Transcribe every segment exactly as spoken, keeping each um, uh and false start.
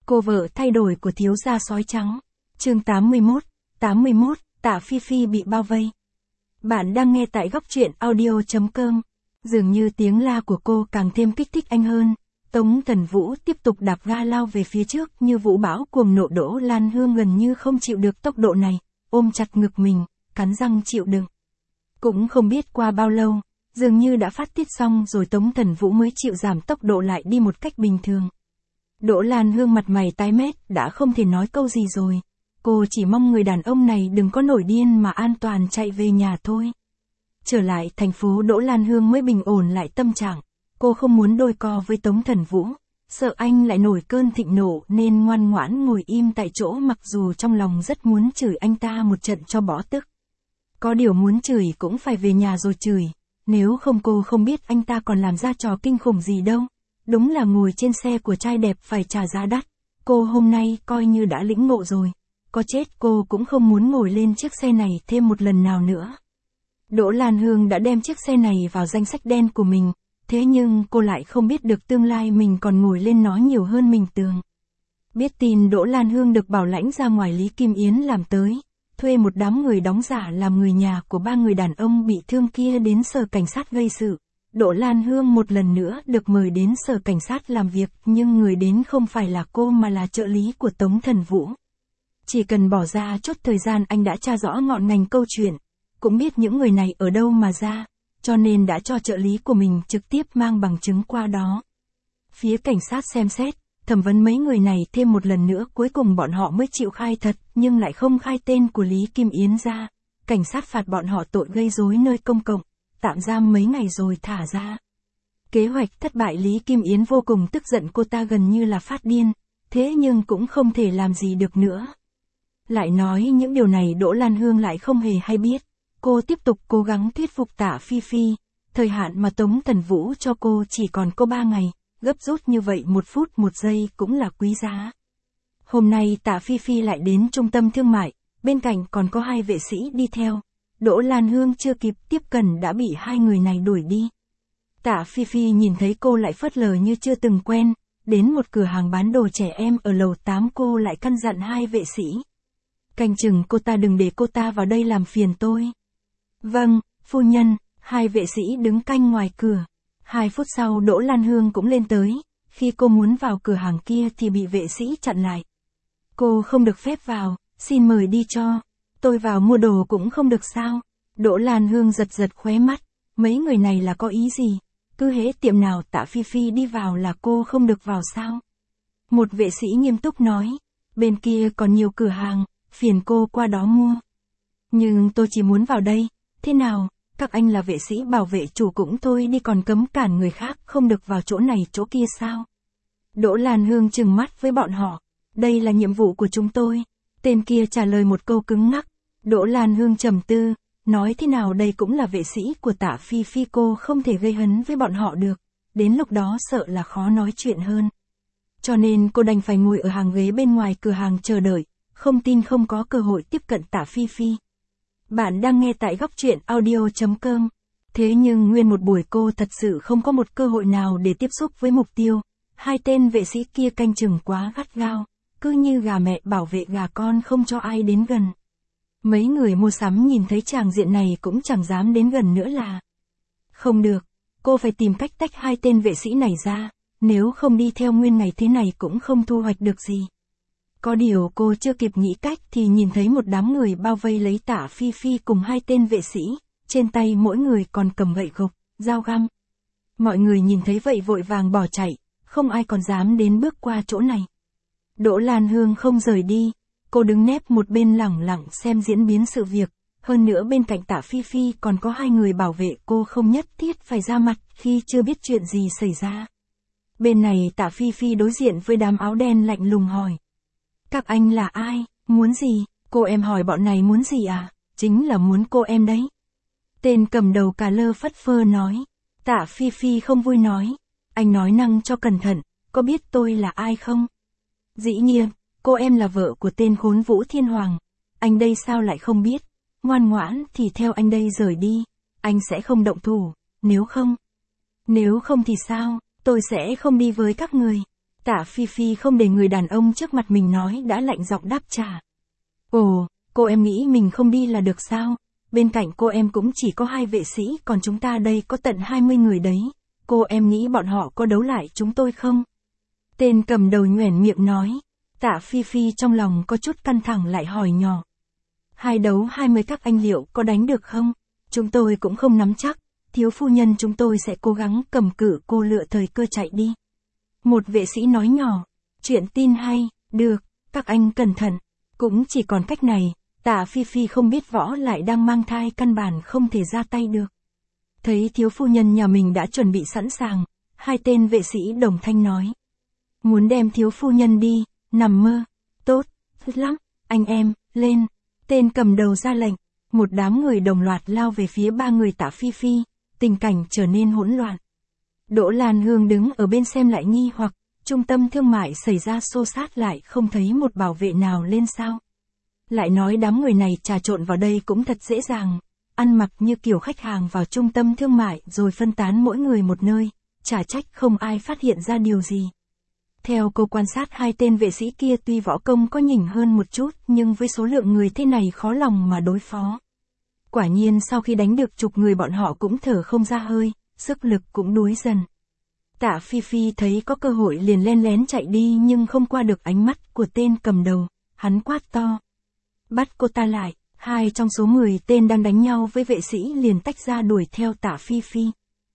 Cô vợ thay đổi của thiếu gia sói trắng. Chương tám mươi mốt, tám mươi mốt, Tạ Phi Phi bị bao vây. Bạn đang nghe tại góc truyện audio chấm com. Dường như tiếng la của cô càng thêm kích thích anh hơn. Tống Thần Vũ tiếp tục đạp ga lao về phía trước như vũ bão cuồng nộ. Đỗ Lan Hương gần như không chịu được tốc độ này, ôm chặt ngực mình, cắn răng chịu đựng. Cũng không biết qua bao lâu, dường như đã phát tiết xong rồi Tống Thần Vũ mới chịu giảm tốc độ lại đi một cách bình thường. Đỗ Lan Hương mặt mày tái mét, đã không thể nói câu gì rồi. Cô chỉ mong người đàn ông này đừng có nổi điên mà an toàn chạy về nhà thôi. Trở lại thành phố, Đỗ Lan Hương mới bình ổn lại tâm trạng. Cô không muốn đôi co với Tống Thần Vũ, sợ anh lại nổi cơn thịnh nộ nên ngoan ngoãn ngồi im tại chỗ, mặc dù trong lòng rất muốn chửi anh ta một trận cho bỏ tức. Có điều muốn chửi cũng phải về nhà rồi chửi, nếu không cô không biết anh ta còn làm ra trò kinh khủng gì đâu. Đúng là ngồi trên xe của trai đẹp phải trả giá đắt. Cô hôm nay coi như đã lĩnh ngộ rồi. Có chết cô cũng không muốn ngồi lên chiếc xe này thêm một lần nào nữa. Đỗ Lan Hương đã đem chiếc xe này vào danh sách đen của mình. Thế nhưng cô lại không biết được tương lai mình còn ngồi lên nó nhiều hơn mình tưởng. Biết tin Đỗ Lan Hương được bảo lãnh ra ngoài, Lý Kim Yến làm tới. Thuê một đám người đóng giả làm người nhà của ba người đàn ông bị thương kia đến sở cảnh sát gây sự. Đỗ Lan Hương một lần nữa được mời đến sở cảnh sát làm việc, nhưng người đến không phải là cô mà là trợ lý của Tống Thần Vũ. Chỉ cần bỏ ra chút thời gian anh đã tra rõ ngọn ngành câu chuyện, cũng biết những người này ở đâu mà ra, cho nên đã cho trợ lý của mình trực tiếp mang bằng chứng qua đó. Phía cảnh sát xem xét, thẩm vấn mấy người này thêm một lần nữa, cuối cùng bọn họ mới chịu khai thật, nhưng lại không khai tên của Lý Kim Yến ra. Cảnh sát phạt bọn họ tội gây rối nơi công cộng, tạm giam mấy ngày rồi thả ra. Kế hoạch thất bại, Lý Kim Yến vô cùng tức giận, cô ta gần như là phát điên, thế nhưng cũng không thể làm gì được nữa. Lại nói những điều này Đỗ Lan Hương lại không hề hay biết. Cô tiếp tục cố gắng thuyết phục Tạ Phi Phi. Thời hạn mà Tống Thần Vũ cho cô chỉ còn có ba ngày, gấp rút như vậy một phút một giây cũng là quý giá. Hôm nay Tạ Phi Phi lại đến trung tâm thương mại, bên cạnh còn có hai vệ sĩ đi theo. Đỗ Lan Hương chưa kịp tiếp cận đã bị hai người này đuổi đi. Tạ Phi Phi nhìn thấy cô lại phớt lờ như chưa từng quen. Đến một cửa hàng bán đồ trẻ em ở lầu tám, cô lại căn dặn hai vệ sĩ. Canh chừng cô ta, đừng để cô ta vào đây làm phiền tôi. Vâng, phu nhân. Hai vệ sĩ đứng canh ngoài cửa. Hai phút sau Đỗ Lan Hương cũng lên tới. Khi cô muốn vào cửa hàng kia thì bị vệ sĩ chặn lại. Cô không được phép vào, xin mời đi cho. Tôi vào mua đồ cũng không được sao? Đỗ Lan Hương giật giật khóe mắt. Mấy người này là có ý gì? Cứ hễ tiệm nào Tạ Phi Phi đi vào là cô không được vào sao? Một vệ sĩ nghiêm túc nói. Bên kia còn nhiều cửa hàng, phiền cô qua đó mua. Nhưng tôi chỉ muốn vào đây. Thế nào, các anh là vệ sĩ bảo vệ chủ cũng thôi đi, còn cấm cản người khác không được vào chỗ này chỗ kia sao? Đỗ Lan Hương trừng mắt với bọn họ. Đây là nhiệm vụ của chúng tôi. Tên kia trả lời một câu cứng ngắc. Đỗ Lan Hương trầm tư, nói thế nào đây cũng là vệ sĩ của Tạ Phi Phi, cô không thể gây hấn với bọn họ được. Đến lúc đó sợ là khó nói chuyện hơn. Cho nên cô đành phải ngồi ở hàng ghế bên ngoài cửa hàng chờ đợi, không tin không có cơ hội tiếp cận Tạ Phi Phi. Bạn đang nghe tại góc truyện audio chấm com. Thế nhưng nguyên một buổi cô thật sự không có một cơ hội nào để tiếp xúc với mục tiêu. Hai tên vệ sĩ kia canh chừng quá gắt gao, cứ như gà mẹ bảo vệ gà con không cho ai đến gần. Mấy người mua sắm nhìn thấy tràng diện này cũng chẳng dám đến gần nữa là. Không được, cô phải tìm cách tách hai tên vệ sĩ này ra, nếu không đi theo nguyên ngày thế này cũng không thu hoạch được gì. Có điều cô chưa kịp nghĩ cách thì nhìn thấy một đám người bao vây lấy Tạ Phi Phi cùng hai tên vệ sĩ, trên tay mỗi người còn cầm gậy gộc, dao găm. Mọi người nhìn thấy vậy vội vàng bỏ chạy, không ai còn dám đến bước qua chỗ này. Đỗ Lan Hương không rời đi, cô đứng nép một bên lẳng lặng xem diễn biến sự việc, hơn nữa bên cạnh Tạ Phi Phi còn có hai người bảo vệ, cô không nhất thiết phải ra mặt khi chưa biết chuyện gì xảy ra. Bên này Tạ Phi Phi đối diện với đám áo đen lạnh lùng hỏi. Các anh là ai, muốn gì? Cô em hỏi bọn này muốn gì à? Chính là muốn cô em đấy. Tên cầm đầu cà lơ phất phơ nói. Tạ Phi Phi không vui nói. Anh nói năng cho cẩn thận, có biết tôi là ai không? Dĩ nhiên, cô em là vợ của tên khốn Vũ Thiên Hoàng. Anh đây sao lại không biết? Ngoan ngoãn thì theo anh đây rời đi. Anh sẽ không động thủ, nếu không. Nếu không thì sao, tôi sẽ không đi với các người. Tạ Phi Phi không để người đàn ông trước mặt mình nói đã lạnh giọng đáp trả. Ồ, cô em nghĩ mình không đi là được sao? Bên cạnh cô em cũng chỉ có hai vệ sĩ, còn chúng ta đây có tận hai mươi người đấy. Cô em nghĩ bọn họ có đấu lại chúng tôi không? Tên cầm đầu nhoẻn miệng nói. Tạ Phi Phi trong lòng có chút căng thẳng lại hỏi nhỏ. Hai đấu hai mươi các anh liệu có đánh được không? Chúng tôi cũng không nắm chắc, thiếu phu nhân chúng tôi sẽ cố gắng cầm cự cô lựa thời cơ chạy đi. Một vệ sĩ nói nhỏ. Chuyện tin hay, được, các anh cẩn thận. Cũng chỉ còn cách này, Tạ Phi Phi không biết võ lại đang mang thai căn bản không thể ra tay được. Thấy thiếu phu nhân nhà mình đã chuẩn bị sẵn sàng, hai tên vệ sĩ đồng thanh nói. Muốn đem thiếu phu nhân đi, nằm mơ. Tốt, tốt lắm, anh em, lên. Tên cầm đầu ra lệnh, một đám người đồng loạt lao về phía ba người Tạ Phi Phi, tình cảnh trở nên hỗn loạn. Đỗ Lan Hương đứng ở bên xem lại nghi hoặc, trung tâm thương mại xảy ra xô xát lại không thấy một bảo vệ nào lên sao. Lại nói đám người này trà trộn vào đây cũng thật dễ dàng, ăn mặc như kiểu khách hàng vào trung tâm thương mại rồi phân tán mỗi người một nơi, chả trách không ai phát hiện ra điều gì. Theo cô quan sát hai tên vệ sĩ kia tuy võ công có nhỉnh hơn một chút nhưng với số lượng người thế này khó lòng mà đối phó. Quả nhiên sau khi đánh được chục người bọn họ cũng thở không ra hơi, sức lực cũng đuối dần. Tạ Phi Phi thấy có cơ hội liền len lén chạy đi nhưng không qua được ánh mắt của tên cầm đầu, hắn quát to. Bắt cô ta lại, hai trong số mười tên đang đánh nhau với vệ sĩ liền tách ra đuổi theo Tạ Phi Phi.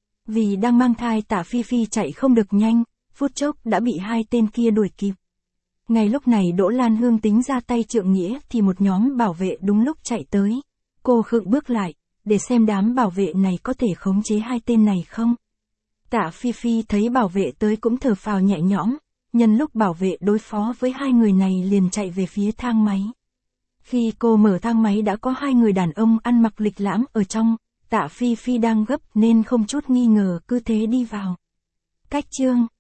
Vì đang mang thai Tạ Phi Phi chạy không được nhanh, phút chốc đã bị hai tên kia đuổi kịp. Ngay lúc này Đỗ Lan Hương tính ra tay trượng nghĩa thì một nhóm bảo vệ đúng lúc chạy tới. Cô khựng bước lại, để xem đám bảo vệ này có thể khống chế hai tên này không. Tạ Phi Phi thấy bảo vệ tới cũng thở phào nhẹ nhõm, nhân lúc bảo vệ đối phó với hai người này liền chạy về phía thang máy. Khi cô mở thang máy đã có hai người đàn ông ăn mặc lịch lãm ở trong, Tạ Phi Phi đang gấp nên không chút nghi ngờ cứ thế đi vào. Cách chương